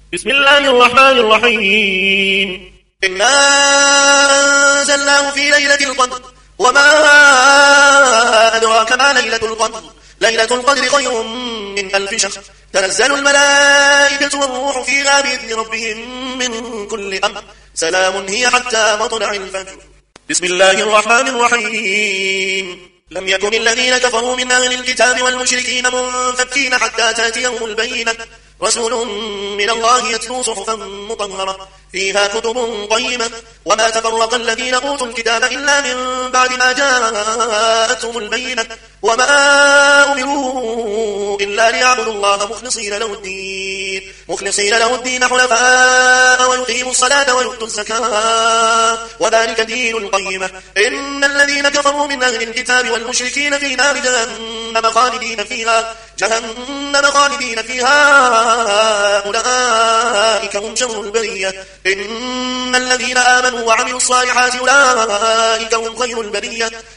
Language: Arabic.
بسم الله الرحمن الرحيم. إنا أنزلناه في ليلة القدر وما أدراك ما ليلة القدر. ليلة القدر خير من 1000 شهر. تنزل الملائكة والروح فيها بإذن ربهم من كل أمر. سلام هي حتى مطلع الفجر. بسم الله الرحمن الرحيم. لم يكن الذين كفروا من أهل الكتاب والمشركين منفكين حتى تأتيهم البينة. رسول من الله يتلو صحفا مطهرة فيها كتب قيمة. وما تفرق الذين أوتوا الكتاب إلا من بعد ما جاءتهم البينة. وما أمروا إلا ليعبدوا الله مخلصين له الدين حنفاء ويقيموا الصلاة ويؤتوا الزكاة وذلك دين القيمة. إن الذين كفروا من أهل الكتاب والمشركين في نار جهنم خالدين فيها أولئك هم شر البرية. إن الذين آمنوا وعملوا الصالحات أولئك هم خير البرية.